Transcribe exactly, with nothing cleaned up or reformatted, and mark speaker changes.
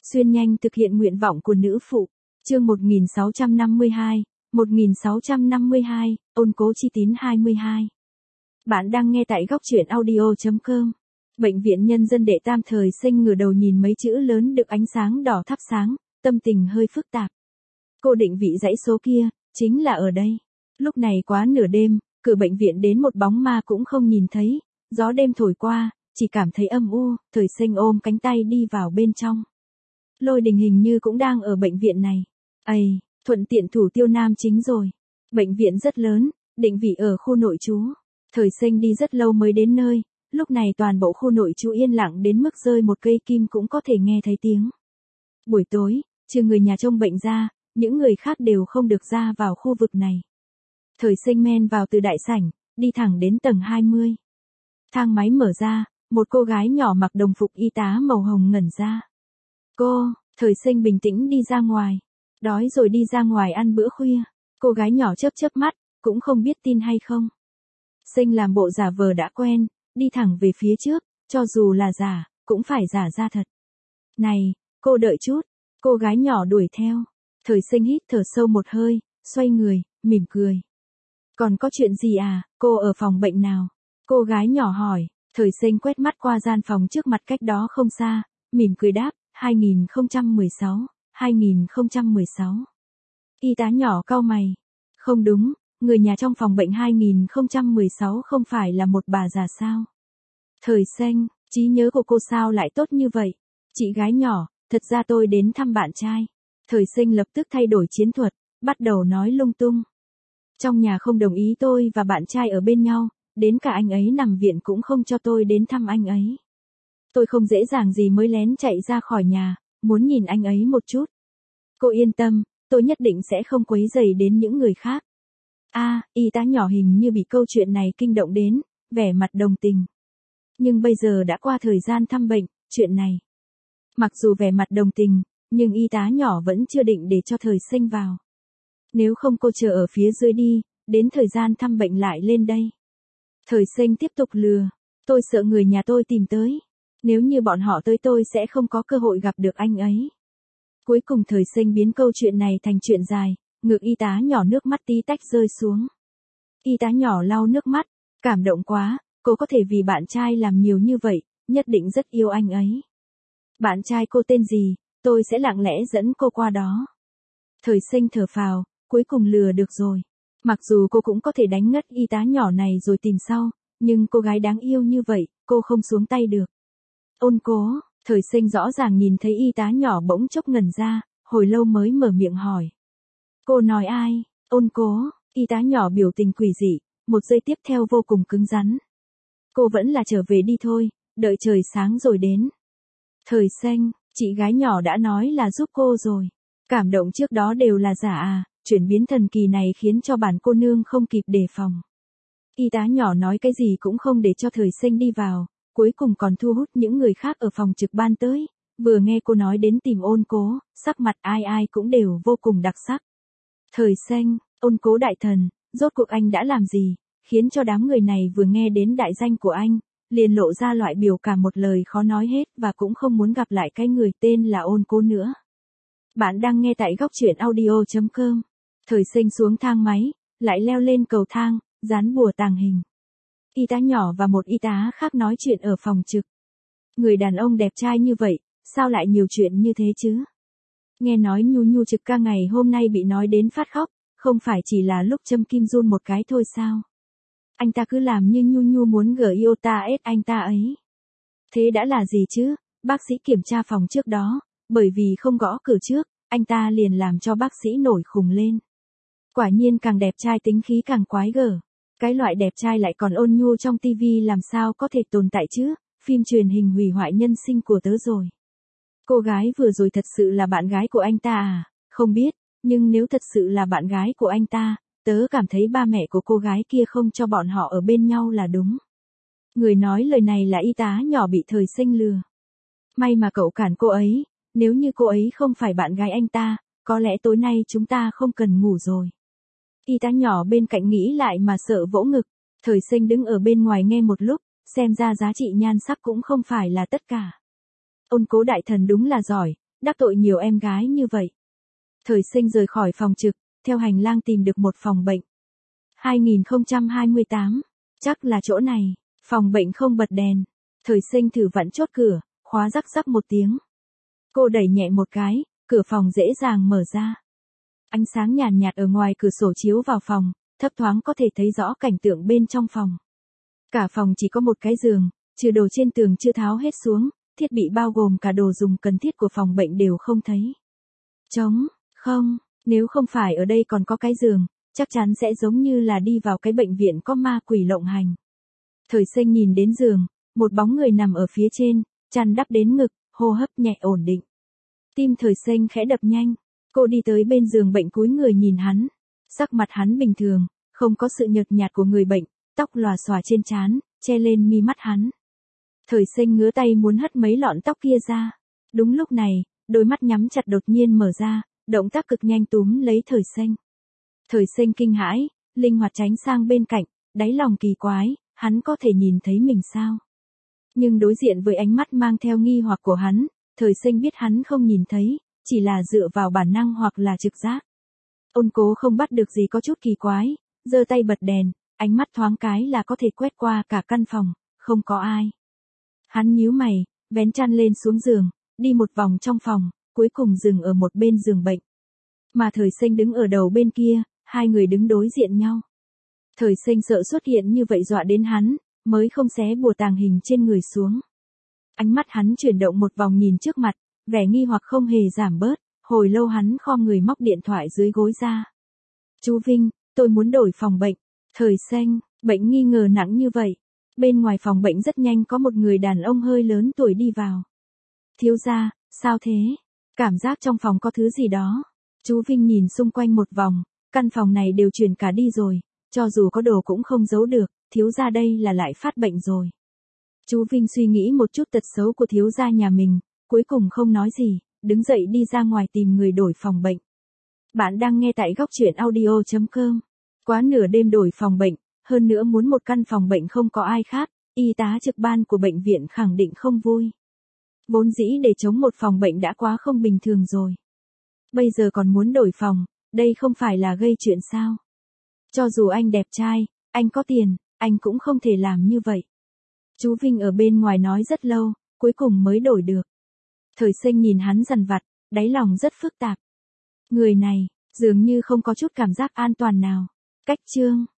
Speaker 1: Xuyên nhanh thực hiện nguyện vọng của nữ phụ. Chương một nghìn sáu trăm năm mươi hai, một nghìn sáu trăm năm mươi hai, ôn cố chi tín hai mươi hai. Bạn đang nghe tại góc truyện audio chấm com. Bệnh viện Nhân dân Đệ Tam Thời Sinh ngửa đầu nhìn mấy chữ lớn được ánh sáng đỏ thắp sáng, tâm tình hơi phức tạp. Cô định vị dãy số kia, chính là ở đây. Lúc này quá nửa đêm, cửa bệnh viện đến một bóng ma cũng không nhìn thấy, gió đêm thổi qua, chỉ cảm thấy âm u. Thời Sinh ôm cánh tay đi vào bên trong. Lôi Đình hình như cũng đang ở bệnh viện này. Ây, thuận tiện thủ tiêu nam chính rồi. Bệnh viện rất lớn, định vị ở khu nội trú. Thời Sinh đi rất lâu mới đến nơi, lúc này toàn bộ khu nội trú yên lặng đến mức rơi một cây kim cũng có thể nghe thấy tiếng. Buổi tối, trừ người nhà trông bệnh ra, những người khác đều không được ra vào khu vực này. Thời Sinh men vào từ đại sảnh, đi thẳng đến tầng hai mươi. Thang máy mở ra, một cô gái nhỏ mặc đồng phục y tá màu hồng ngẩn ra. Cô, Thời Sinh bình tĩnh đi ra ngoài. Đói rồi đi ra ngoài ăn bữa khuya. Cô gái nhỏ chớp chớp mắt, cũng không biết tin hay không. Sinh làm bộ giả vờ đã quen, đi thẳng về phía trước, cho dù là giả, cũng phải giả ra thật. Này, cô đợi chút. Cô gái nhỏ đuổi theo. Thời Sinh hít thở sâu một hơi, xoay người, mỉm cười. Còn có chuyện gì à, cô ở phòng bệnh nào? Cô gái nhỏ hỏi. Thời Sinh quét mắt qua gian phòng trước mặt cách đó không xa, mỉm cười đáp, hai nghìn không trăm mười sáu, hai nghìn không trăm mười sáu. Y tá nhỏ cau mày. Không đúng, người nhà trong phòng bệnh hai nghìn không trăm mười sáu không phải là một bà già sao? Thời Sinh, trí nhớ của cô sao lại tốt như vậy? Chị gái nhỏ, thật ra tôi đến thăm bạn trai. Thời Sinh lập tức thay đổi chiến thuật, bắt đầu nói lung tung. Trong nhà không đồng ý tôi và bạn trai ở bên nhau, đến cả anh ấy nằm viện cũng không cho tôi đến thăm anh ấy. Tôi không dễ dàng gì mới lén chạy ra khỏi nhà, muốn nhìn anh ấy một chút. Cô yên tâm, tôi nhất định sẽ không quấy rầy đến những người khác. A, à, y tá nhỏ hình như bị câu chuyện này kinh động đến, vẻ mặt đồng tình. Nhưng bây giờ đã qua thời gian thăm bệnh, chuyện này. Mặc dù vẻ mặt đồng tình, nhưng y tá nhỏ vẫn chưa định để cho Thời Sinh vào. Nếu không cô chờ ở phía dưới đi, đến thời gian thăm bệnh lại lên đây. Thời Sinh tiếp tục lừa. Tôi sợ người nhà tôi tìm tới. Nếu như bọn họ tới tôi sẽ không có cơ hội gặp được anh ấy. Cuối cùng Thời Sinh biến câu chuyện này thành chuyện dài, ngực y tá nhỏ nước mắt tí tách rơi xuống. Y tá nhỏ lau nước mắt, cảm động quá, cô có thể vì bạn trai làm nhiều như vậy, nhất định rất yêu anh ấy. Bạn trai cô tên gì, tôi sẽ lặng lẽ dẫn cô qua đó. Thời Sinh thở phào, cuối cùng lừa được rồi. Mặc dù cô cũng có thể đánh ngất y tá nhỏ này rồi tìm sau, nhưng cô gái đáng yêu như vậy, cô không xuống tay được. Ôn cố, Thời Sinh rõ ràng nhìn thấy y tá nhỏ bỗng chốc ngẩn ra, hồi lâu mới mở miệng hỏi. Cô nói ai? Ôn cố, y tá nhỏ biểu tình quỷ dị, một giây tiếp theo vô cùng cứng rắn. Cô vẫn là trở về đi thôi, đợi trời sáng rồi đến. Thời Sinh, chị gái nhỏ đã nói là giúp cô rồi. Cảm động trước đó đều là giả à, chuyển biến thần kỳ này khiến cho bản cô nương không kịp đề phòng. Y tá nhỏ nói cái gì cũng không để cho Thời Sinh đi vào, cuối cùng còn thu hút những người khác ở phòng trực ban tới. Vừa nghe cô nói đến tìm ôn cố, sắc mặt ai ai cũng đều vô cùng đặc sắc. Thời Sinh, ôn cố đại thần, rốt cuộc anh đã làm gì, khiến cho đám người này vừa nghe đến đại danh của anh, liền lộ ra loại biểu cảm một lời khó nói hết và cũng không muốn gặp lại cái người tên là ôn cố nữa. Bạn đang nghe tại góc truyện audio chấm com. Thời Sinh xuống thang máy, lại leo lên cầu thang, dán bùa tàng hình. Y tá nhỏ và một y tá khác nói chuyện ở phòng trực. Người đàn ông đẹp trai như vậy, sao lại nhiều chuyện như thế chứ? Nghe nói Nhu Nhu trực ca ngày hôm nay bị nói đến phát khóc, không phải chỉ là lúc châm kim run một cái thôi sao? Anh ta cứ làm như Nhu Nhu muốn gờ iota ết anh ta ấy. Thế đã là gì chứ? Bác sĩ kiểm tra phòng trước đó, bởi vì không gõ cửa trước, anh ta liền làm cho bác sĩ nổi khùng lên. Quả nhiên càng đẹp trai tính khí càng quái gở. Cái loại đẹp trai lại còn ôn nhu trong tivi làm sao có thể tồn tại chứ? Phim truyền hình hủy hoại nhân sinh của tớ rồi. Cô gái vừa rồi thật sự là bạn gái của anh ta à? Không biết, nhưng nếu thật sự là bạn gái của anh ta, tớ cảm thấy ba mẹ của cô gái kia không cho bọn họ ở bên nhau là đúng. Người nói lời này là y tá nhỏ bị Thời Sinh lừa. May mà cậu cản cô ấy, nếu như cô ấy không phải bạn gái anh ta, có lẽ tối nay chúng ta không cần ngủ rồi. Y tá nhỏ bên cạnh nghĩ lại mà sợ vỗ ngực. Thời Sinh đứng ở bên ngoài nghe một lúc, xem ra giá trị nhan sắc cũng không phải là tất cả. Ôn cố đại thần đúng là giỏi, đắc tội nhiều em gái như vậy. Thời Sinh rời khỏi phòng trực, theo hành lang tìm được một phòng bệnh. hai không hai tám, chắc là chỗ này, phòng bệnh không bật đèn. Thời Sinh thử vặn chốt cửa, khóa rắc rắc một tiếng. Cô đẩy nhẹ một cái, cửa phòng dễ dàng mở ra. Ánh sáng nhàn nhạt ở ngoài cửa sổ chiếu vào phòng, thấp thoáng có thể thấy rõ cảnh tượng bên trong phòng. Cả phòng chỉ có một cái giường, trừ đồ trên tường chưa tháo hết xuống, thiết bị bao gồm cả đồ dùng cần thiết của phòng bệnh đều không thấy. Trống, không, nếu không phải ở đây còn có cái giường, chắc chắn sẽ giống như là đi vào cái bệnh viện có ma quỷ lộng hành. Thời Sinh nhìn đến giường, một bóng người nằm ở phía trên, chăn đắp đến ngực, hô hấp nhẹ ổn định. Tim Thời Sinh khẽ đập nhanh, cô đi tới bên giường bệnh cúi người nhìn hắn. Sắc mặt hắn bình thường, không có sự nhợt nhạt của người bệnh, tóc lòa xòa trên trán, che lên mi mắt hắn. Thời Sinh ngứa tay muốn hất mấy lọn tóc kia ra. Đúng lúc này, đôi mắt nhắm chặt đột nhiên mở ra, động tác cực nhanh túm lấy Thời Sinh. Thời Sinh kinh hãi, linh hoạt tránh sang bên cạnh, đáy lòng kỳ quái, hắn có thể nhìn thấy mình sao? Nhưng đối diện với ánh mắt mang theo nghi hoặc của hắn, Thời Sinh biết hắn không nhìn thấy, chỉ là dựa vào bản năng hoặc là trực giác. Ôn Cố không bắt được gì có chút kỳ quái, giơ tay bật đèn, ánh mắt thoáng cái là có thể quét qua cả căn phòng, không có ai. Hắn nhíu mày, vén chăn lên xuống giường, đi một vòng trong phòng, cuối cùng dừng ở một bên giường bệnh. Mà Thời Sinh đứng ở đầu bên kia, hai người đứng đối diện nhau. Thời Sinh sợ xuất hiện như vậy dọa đến hắn, mới không xé bùa tàng hình trên người xuống. Ánh mắt hắn chuyển động một vòng nhìn trước mặt, vẻ nghi hoặc không hề giảm bớt, hồi lâu hắn khom người móc điện thoại dưới gối ra. Chú Vinh, tôi muốn đổi phòng bệnh. Thời Sinh, bệnh nghi ngờ nặng như vậy. Bên ngoài phòng bệnh rất nhanh có một người đàn ông hơi lớn tuổi đi vào. Thiếu gia, sao thế? Cảm giác trong phòng có thứ gì đó. Chú Vinh nhìn xung quanh một vòng, căn phòng này đều chuyển cả đi rồi, cho dù có đồ cũng không giấu được, thiếu gia đây là lại phát bệnh rồi. Chú Vinh suy nghĩ một chút tật xấu của thiếu gia nhà mình, cuối cùng không nói gì, đứng dậy đi ra ngoài tìm người đổi phòng bệnh. Bạn đang nghe tại góc truyện audio chấm com. Quá nửa đêm đổi phòng bệnh, hơn nữa muốn một căn phòng bệnh không có ai khác, y tá trực ban của bệnh viện khẳng định không vui. Vốn dĩ để chống một phòng bệnh đã quá không bình thường rồi. Bây giờ còn muốn đổi phòng, đây không phải là gây chuyện sao? Cho dù anh đẹp trai, anh có tiền, anh cũng không thể làm như vậy. Chú Vinh ở bên ngoài nói rất lâu, cuối cùng mới đổi được. Thời Sinh nhìn hắn dằn vặt, đáy lòng rất phức tạp. Người này, dường như không có chút cảm giác an toàn nào. Cách chương